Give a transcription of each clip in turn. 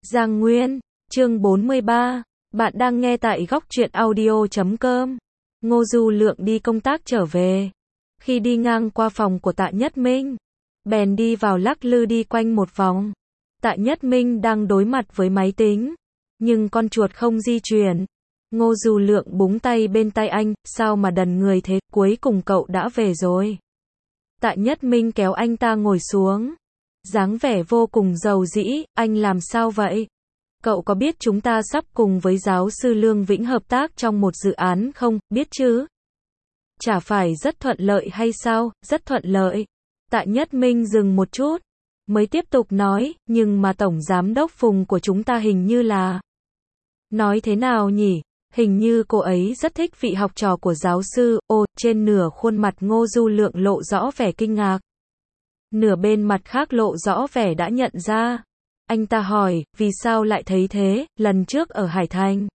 Giang Nguyên, chương 43, bạn đang nghe tại góc truyện audio.com. Ngô Du Lượng đi công tác trở về. Khi đi ngang qua phòng của Tạ Nhất Minh, bèn đi vào lắc lư đi quanh một vòng. Tạ Nhất Minh đang đối mặt với máy tính, nhưng con chuột không di chuyển. Ngô Du Lượng búng tay bên tay anh, sao mà đần người thế, cuối cùng cậu đã về rồi. Tạ Nhất Minh kéo anh ta ngồi xuống, dáng vẻ vô cùng rầu rĩ, anh làm sao vậy? Cậu có biết chúng ta sắp cùng với giáo sư Lương Vĩnh hợp tác trong một dự án không, biết chứ? Chả phải rất thuận lợi hay sao, rất thuận lợi. Tạ Nhất Minh dừng một chút, mới tiếp tục nói, nhưng mà Tổng Giám đốc Phùng của chúng ta hình như là... Nói thế nào nhỉ? Hình như cô ấy rất thích vị học trò của giáo sư, trên nửa khuôn mặt Ngô Du Lượng lộ rõ vẻ kinh ngạc. Nửa bên mặt khác lộ rõ vẻ đã nhận ra. Anh ta hỏi, vì sao lại thấy thế, lần trước ở Hải Thành.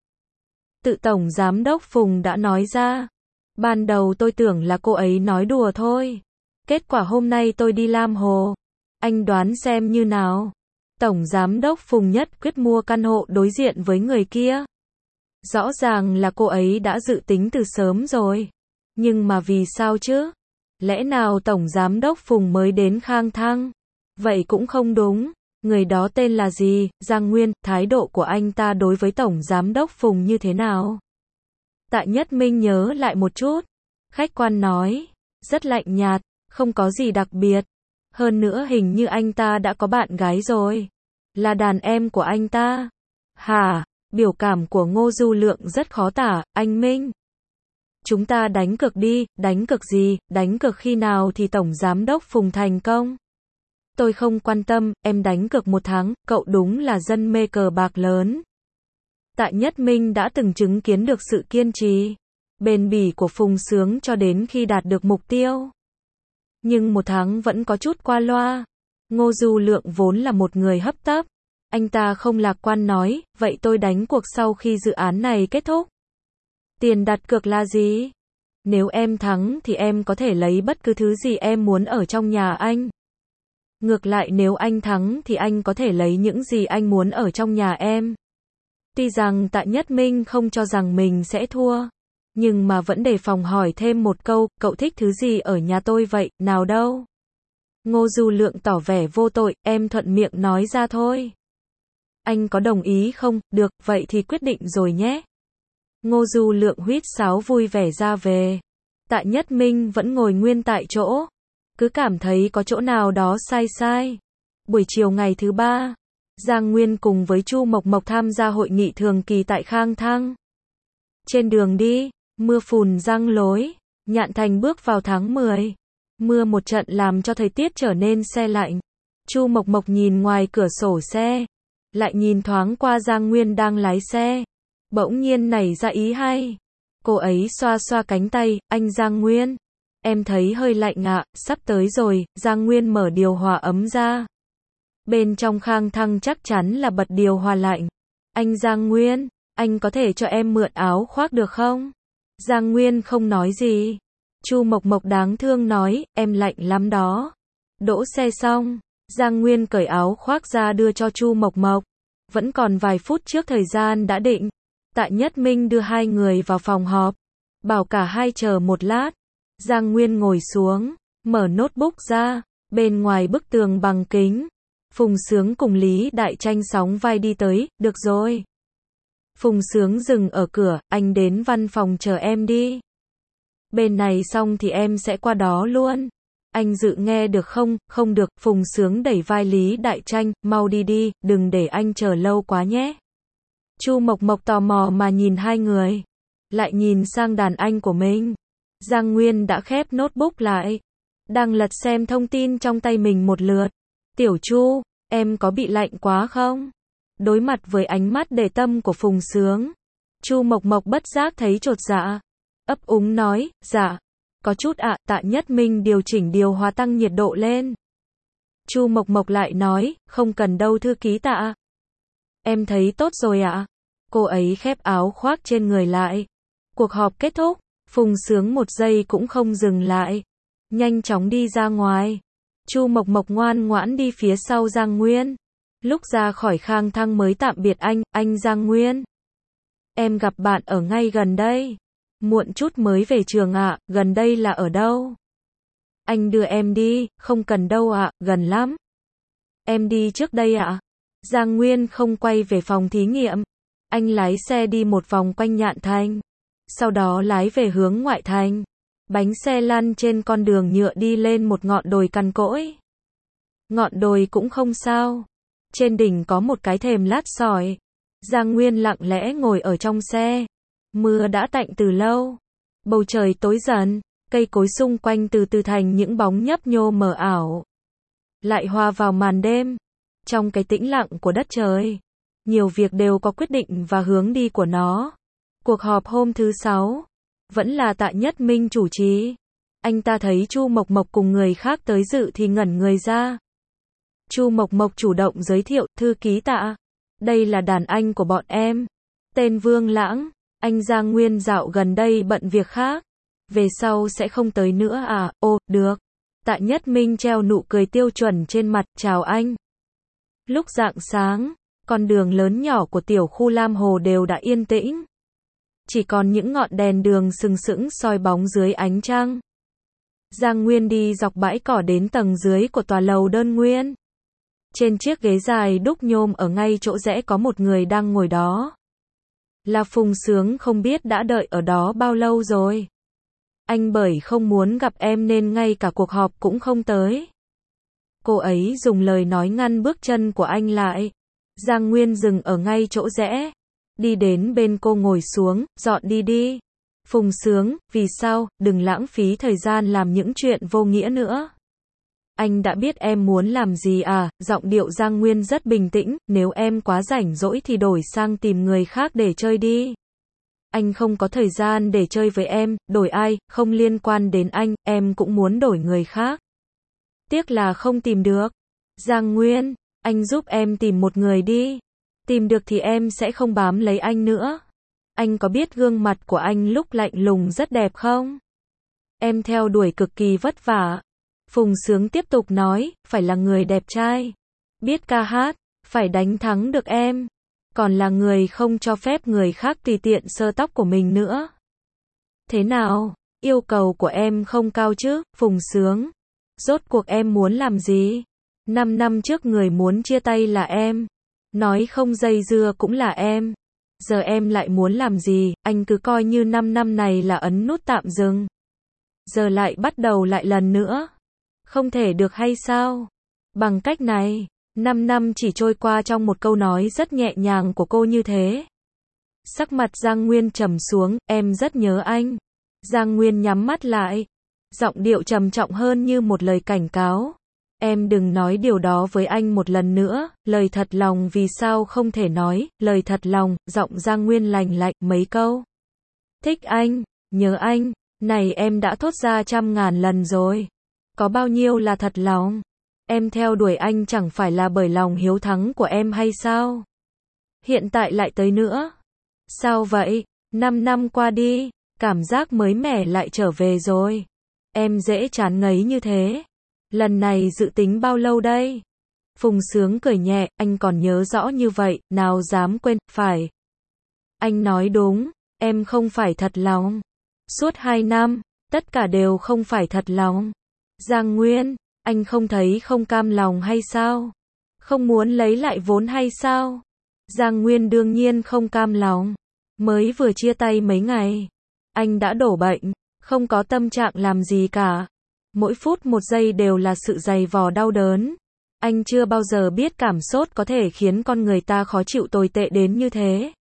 Tự Tổng Giám đốc Phùng đã nói ra. Ban đầu tôi tưởng là cô ấy nói đùa thôi. Kết quả hôm nay tôi đi Lam Hồ. Anh đoán xem như nào. Tổng Giám đốc Phùng nhất quyết mua căn hộ đối diện với người kia. Rõ ràng là cô ấy đã dự tính từ sớm rồi. Nhưng mà vì sao chứ? Lẽ nào Tổng Giám đốc Phùng mới đến Khang Thăng? Vậy cũng không đúng. Người đó tên là gì? Giang Nguyên, thái độ của anh ta đối với Tổng Giám đốc Phùng như thế nào? Tạ Nhất Minh nhớ lại một chút. Khách quan nói, rất lạnh nhạt, không có gì đặc biệt. Hơn nữa hình như anh ta đã có bạn gái rồi. Là đàn em của anh ta. Hả? Biểu cảm của Ngô Du Lượng rất khó tả, anh Minh. Chúng ta đánh cược đi, đánh cược gì, đánh cược khi nào thì Tổng Giám đốc Phùng thành công. Tôi không quan tâm, em đánh cược 1 tháng, cậu đúng là dân mê cờ bạc lớn. Tạ Nhất Minh đã từng chứng kiến được sự kiên trì, bền bỉ của Phùng Sướng cho đến khi đạt được mục tiêu. Nhưng 1 tháng vẫn có chút qua loa. Ngô Du Lượng vốn là một người hấp tấp. Anh ta không lạc quan nói, vậy tôi đánh cuộc sau khi dự án này kết thúc. Tiền đặt cược là gì? Nếu em thắng thì em có thể lấy bất cứ thứ gì em muốn ở trong nhà anh. Ngược lại nếu anh thắng thì anh có thể lấy những gì anh muốn ở trong nhà em. Tuy rằng Tạ Nhất Minh không cho rằng mình sẽ thua, nhưng mà vẫn đề phòng hỏi thêm một câu, cậu thích thứ gì ở nhà tôi vậy, nào đâu? Ngô Du Lượng tỏ vẻ vô tội, em thuận miệng nói ra thôi. Anh có đồng ý không? Được, vậy thì quyết định rồi nhé. Ngô Du Lượng huýt sáo vui vẻ ra về. Tạ Nhất Minh vẫn ngồi nguyên tại chỗ, cứ cảm thấy có chỗ nào đó sai sai. Buổi chiều ngày thứ 3, Giang Nguyên cùng với Chu Mộc Mộc tham gia hội nghị thường kỳ tại Khang Thăng. Trên đường đi, mưa phùn giăng lối, Nhạn Thành bước vào tháng 10. Mưa một trận làm cho thời tiết trở nên se lạnh. Chu Mộc Mộc nhìn ngoài cửa sổ xe, lại nhìn thoáng qua Giang Nguyên đang lái xe. Bỗng nhiên nảy ra ý hay. Cô ấy xoa xoa cánh tay, anh Giang Nguyên. Em thấy hơi lạnh ạ, sắp tới rồi. Giang Nguyên mở điều hòa ấm ra. Bên trong Khang Thăng chắc chắn là bật điều hòa lạnh. Anh Giang Nguyên, anh có thể cho em mượn áo khoác được không? Giang Nguyên không nói gì. Chu Mộc Mộc đáng thương nói, em lạnh lắm đó. Đỗ xe xong, Giang Nguyên cởi áo khoác ra đưa cho Chu Mộc Mộc. Vẫn còn vài phút trước thời gian đã định. Tạ Nhất Minh đưa hai người vào phòng họp, bảo cả hai chờ một lát. Giang Nguyên ngồi xuống, mở notebook ra, bên ngoài bức tường bằng kính. Phùng Sướng cùng Lý Đại Tranh sóng vai đi tới, được rồi. Phùng Sướng dừng ở cửa, anh đến văn phòng chờ em đi. Bên này xong thì em sẽ qua đó luôn. Anh dự nghe được không? Không được, Phùng Sướng đẩy vai Lý Đại Tranh, mau đi đi, đừng để anh chờ lâu quá nhé. Chu Mộc Mộc tò mò mà nhìn hai người, lại nhìn sang đàn anh của mình. Giang Nguyên đã khép notebook lại, đang lật xem thông tin trong tay mình một lượt. Tiểu Chu, em có bị lạnh quá không? Đối mặt với ánh mắt để tâm của Phùng Sướng, Chu Mộc Mộc bất giác thấy chột dạ, ấp úng nói, dạ, có chút ạ. Tạ Nhất Minh điều chỉnh điều hòa tăng nhiệt độ lên. Chu Mộc Mộc lại nói, không cần đâu thư ký Tạ. Em thấy tốt rồi ạ. Cô ấy khép áo khoác trên người lại. Cuộc họp kết thúc, Phùng Sướng một giây cũng không dừng lại, nhanh chóng đi ra ngoài. Chu Mộc Mộc ngoan ngoãn đi phía sau Giang Nguyên. Lúc ra khỏi Khang Thăng mới tạm biệt anh Giang Nguyên. Em gặp bạn ở ngay gần đây. Muộn chút mới về trường ạ, gần đây là ở đâu? Anh đưa em đi, không cần đâu ạ, gần lắm. Em đi trước đây ạ. Giang Nguyên không quay về phòng thí nghiệm. Anh lái xe đi một vòng quanh Nhạn Thành. Sau đó lái về hướng ngoại thành. Bánh xe lăn trên con đường nhựa đi lên một ngọn đồi cằn cỗi. Ngọn đồi cũng không sao. Trên đỉnh có một cái thềm lát sỏi. Giang Nguyên lặng lẽ ngồi ở trong xe. Mưa đã tạnh từ lâu. Bầu trời tối dần. Cây cối xung quanh từ từ thành những bóng nhấp nhô mờ ảo. Lại hòa vào màn đêm. Trong cái tĩnh lặng của đất trời. Nhiều việc đều có quyết định và hướng đi của nó. Cuộc họp hôm thứ 6. Vẫn là Tạ Nhất Minh chủ trì. Anh ta thấy Chu Mộc Mộc cùng người khác tới dự thì ngẩn người ra. Chu Mộc Mộc chủ động giới thiệu, thư ký Tạ. Đây là đàn anh của bọn em. Tên Vương Lãng. Anh Giang Nguyên dạo gần đây bận việc khác. Về sau sẽ không tới nữa à? Ồ, được. Tạ Nhất Minh treo nụ cười tiêu chuẩn trên mặt, chào anh. Lúc rạng sáng, con đường lớn nhỏ của tiểu khu Lam Hồ đều đã yên tĩnh. Chỉ còn những ngọn đèn đường sừng sững soi bóng dưới ánh trăng. Giang Nguyên đi dọc bãi cỏ đến tầng dưới của tòa lầu đơn nguyên. Trên chiếc ghế dài đúc nhôm ở ngay chỗ rẽ có một người đang ngồi đó. Là Phùng Sướng, không biết đã đợi ở đó bao lâu rồi. Anh bởi không muốn gặp em nên ngay cả cuộc họp cũng không tới. Cô ấy dùng lời nói ngăn bước chân của anh lại. Giang Nguyên dừng ở ngay chỗ rẽ. Đi đến bên cô ngồi xuống, dọn đi đi. Phùng Sướng, vì sao, đừng lãng phí thời gian làm những chuyện vô nghĩa nữa. Anh đã biết em muốn làm gì à, giọng điệu Giang Nguyên rất bình tĩnh, nếu em quá rảnh rỗi thì đổi sang tìm người khác để chơi đi. Anh không có thời gian để chơi với em, đổi ai, không liên quan đến anh, em cũng muốn đổi người khác. Tiếc là không tìm được. Giang Nguyên, anh giúp em tìm một người đi. Tìm được thì em sẽ không bám lấy anh nữa. Anh có biết gương mặt của anh lúc lạnh lùng rất đẹp không? Em theo đuổi cực kỳ vất vả. Phùng Sướng tiếp tục nói, phải là người đẹp trai, biết ca hát, phải đánh thắng được em. Còn là người không cho phép người khác tùy tiện sơ tóc của mình nữa. Thế nào, yêu cầu của em không cao chứ, Phùng Sướng? Rốt cuộc em muốn làm gì? 5 năm trước người muốn chia tay là em. Nói không dây dưa cũng là em. Giờ em lại muốn làm gì, anh cứ coi như 5 năm này là ấn nút tạm dừng. Giờ lại bắt đầu lại lần nữa. Không thể được hay sao? Bằng cách này, 5 năm chỉ trôi qua trong một câu nói rất nhẹ nhàng của cô như thế. Sắc mặt Giang Nguyên trầm xuống, em rất nhớ anh. Giang Nguyên nhắm mắt lại. Giọng điệu trầm trọng hơn như một lời cảnh cáo. Em đừng nói điều đó với anh một lần nữa, lời thật lòng vì sao không thể nói, lời thật lòng, giọng Giang Nguyên lành lạnh mấy câu. Thích anh, nhớ anh, này em đã thốt ra 100.000 lần rồi. Có bao nhiêu là thật lòng? Em theo đuổi anh chẳng phải là bởi lòng hiếu thắng của em hay sao? Hiện tại lại tới nữa. Sao vậy? 5 năm qua đi, cảm giác mới mẻ lại trở về rồi. Em dễ chán ngấy như thế. Lần này dự tính bao lâu đây? Phùng Sướng cười nhẹ, anh còn nhớ rõ như vậy, nào dám quên, phải. Anh nói đúng, em không phải thật lòng. Suốt 2 năm, tất cả đều không phải thật lòng. Giang Nguyên, anh không thấy không cam lòng hay sao? Không muốn lấy lại vốn hay sao? Giang Nguyên đương nhiên không cam lòng. Mới vừa chia tay mấy ngày. Anh đã đổ bệnh, không có tâm trạng làm gì cả. Mỗi phút một giây đều là sự dày vò đau đớn. Anh chưa bao giờ biết cảm sốt có thể khiến con người ta khó chịu tồi tệ đến như thế.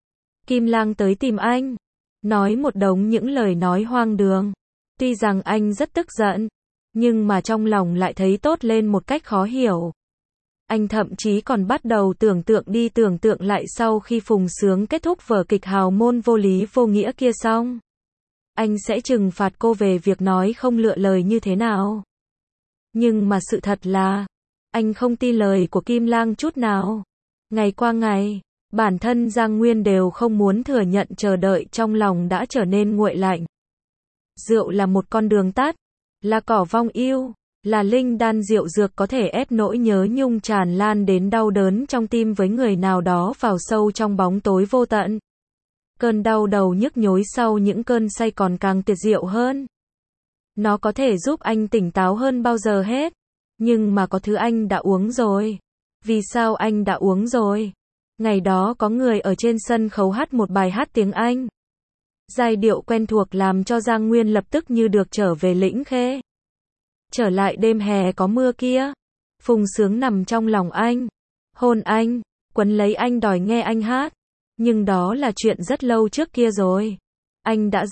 Kim Lang tới tìm anh. Nói một đống những lời nói hoang đường. Tuy rằng anh rất tức giận. Nhưng mà trong lòng lại thấy tốt lên một cách khó hiểu. Anh thậm chí còn bắt đầu tưởng tượng lại sau khi Phùng Sướng kết thúc vở kịch hào môn vô lý vô nghĩa kia xong. Anh sẽ trừng phạt cô về việc nói không lựa lời như thế nào. Nhưng mà sự thật là, anh không tin lời của Kim Lang chút nào. Ngày qua ngày, bản thân Giang Nguyên đều không muốn thừa nhận chờ đợi trong lòng đã trở nên nguội lạnh. Rượu là một con đường tắt, là cỏ vong yêu. là linh đan diệu dược có thể ép nỗi nhớ nhung tràn lan đến đau đớn trong tim với người nào đó vào sâu trong bóng tối vô tận. Cơn đau đầu nhức nhối sau những cơn say còn càng tuyệt diệu hơn. Nó có thể giúp anh tỉnh táo hơn bao giờ hết. Nhưng mà có thứ anh đã uống rồi. Vì sao anh đã uống rồi? Ngày đó có người ở trên sân khấu hát một bài hát tiếng Anh. Giai điệu quen thuộc làm cho Giang Nguyên lập tức như được trở về Lĩnh Khê. Trở lại đêm hè có mưa kia. Phùng Sướng nằm trong lòng anh. Hôn anh. Quấn lấy anh đòi nghe anh hát. Nhưng đó là chuyện rất lâu trước kia rồi. Anh đã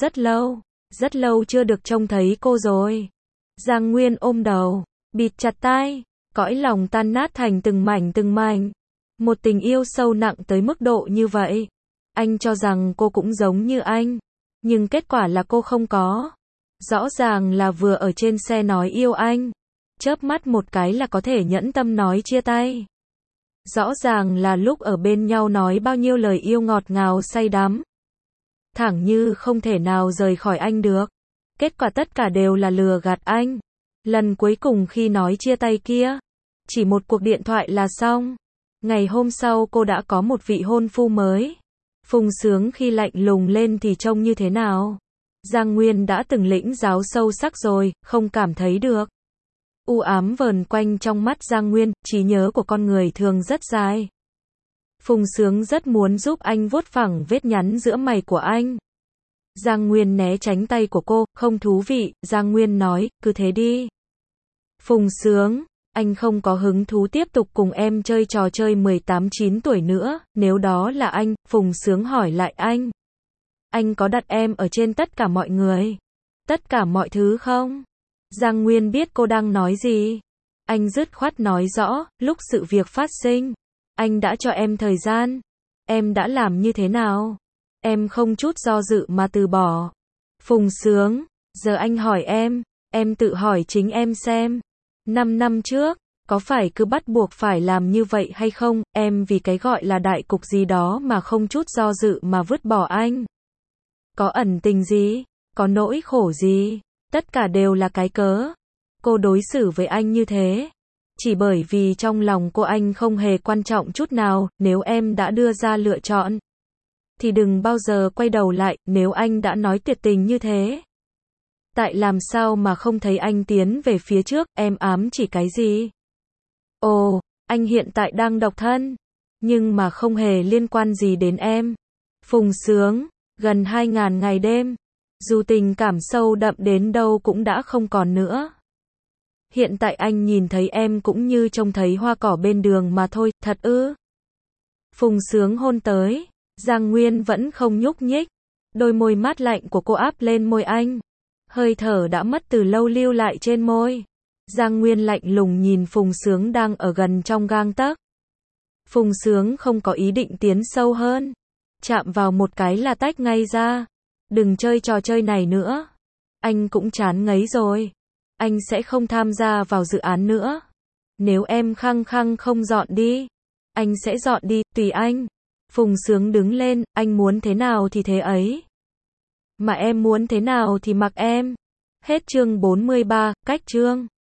rất lâu chưa được trông thấy cô rồi. Giang Nguyên ôm đầu, bịt chặt tai, cõi lòng tan nát thành từng mảnh. Một tình yêu sâu nặng tới mức độ như vậy. Anh cho rằng cô cũng giống như anh. Nhưng kết quả là cô không có. Rõ ràng là vừa ở trên xe nói yêu anh. Chớp mắt một cái là có thể nhẫn tâm nói chia tay. Rõ ràng là lúc ở bên nhau nói bao nhiêu lời yêu ngọt ngào say đắm. Thẳng như không thể nào rời khỏi anh được. Kết quả tất cả đều là lừa gạt anh. Lần cuối cùng khi nói chia tay kia, chỉ một cuộc điện thoại là xong. Ngày hôm sau cô đã có một vị hôn phu mới. Phùng Sướng khi lạnh lùng lên thì trông như thế nào? Giang Nguyên đã từng lĩnh giáo sâu sắc rồi, không cảm thấy được. U ám vờn quanh trong mắt Giang Nguyên, trí nhớ của con người thường rất dài. Phùng Sướng rất muốn giúp anh vuốt phẳng vết nhắn giữa mày của anh. Giang Nguyên né tránh tay của cô, không thú vị, Giang Nguyên nói, cứ thế đi. Phùng Sướng, anh không có hứng thú tiếp tục cùng em chơi trò chơi 18-9 tuổi nữa, nếu đó là anh, Phùng Sướng hỏi lại anh. Anh có đặt em ở trên tất cả mọi người, tất cả mọi thứ không? Giang Nguyên biết cô đang nói gì. Anh dứt khoát nói rõ, lúc sự việc phát sinh, anh đã cho em thời gian. Em đã làm như thế nào? Em không chút do dự mà từ bỏ. Phùng Sướng, giờ anh hỏi em tự hỏi chính em xem. 5 năm trước, có phải cứ bắt buộc phải làm như vậy hay không? Em vì cái gọi là đại cục gì đó mà không chút do dự mà vứt bỏ anh. Có ẩn tình gì? Có nỗi khổ gì? Tất cả đều là cái cớ. Cô đối xử với anh như thế chỉ bởi vì trong lòng cô anh không hề quan trọng chút nào. Nếu em đã đưa ra lựa chọn thì đừng bao giờ quay đầu lại. Nếu anh đã nói tuyệt tình như thế, tại làm sao mà không thấy anh tiến về phía trước? Em ám chỉ cái gì? Ồ, anh hiện tại đang độc thân, nhưng mà không hề liên quan gì đến em. Phùng Sướng, gần 2000 ngày đêm, dù tình cảm sâu đậm đến đâu cũng đã không còn nữa. Hiện tại anh nhìn thấy em cũng như trông thấy hoa cỏ bên đường mà thôi, thật ư? Phùng Sướng hôn tới, Giang Nguyên vẫn không nhúc nhích. Đôi môi mát lạnh của cô áp lên môi anh. Hơi thở đã mất từ lâu lưu lại trên môi. Giang Nguyên lạnh lùng nhìn Phùng Sướng đang ở gần trong gang tấc. Phùng Sướng không có ý định tiến sâu hơn. Chạm vào một cái là tách ngay ra. Đừng chơi trò chơi này nữa. Anh cũng chán ngấy rồi. Anh sẽ không tham gia vào dự án nữa. Nếu em khăng khăng không dọn đi, anh sẽ dọn đi, tùy anh. Phùng Sướng đứng lên, anh muốn thế nào thì thế ấy. Mà em muốn thế nào thì mặc em. Hết chương 43, cách chương.